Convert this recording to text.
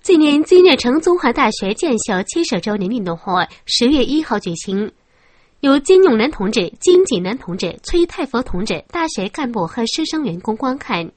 纪念金日成中华大学建校70周年运动会10月1号举行，由金永南同志、金济南同志、崔太佛同志大学干部和师生员工观看。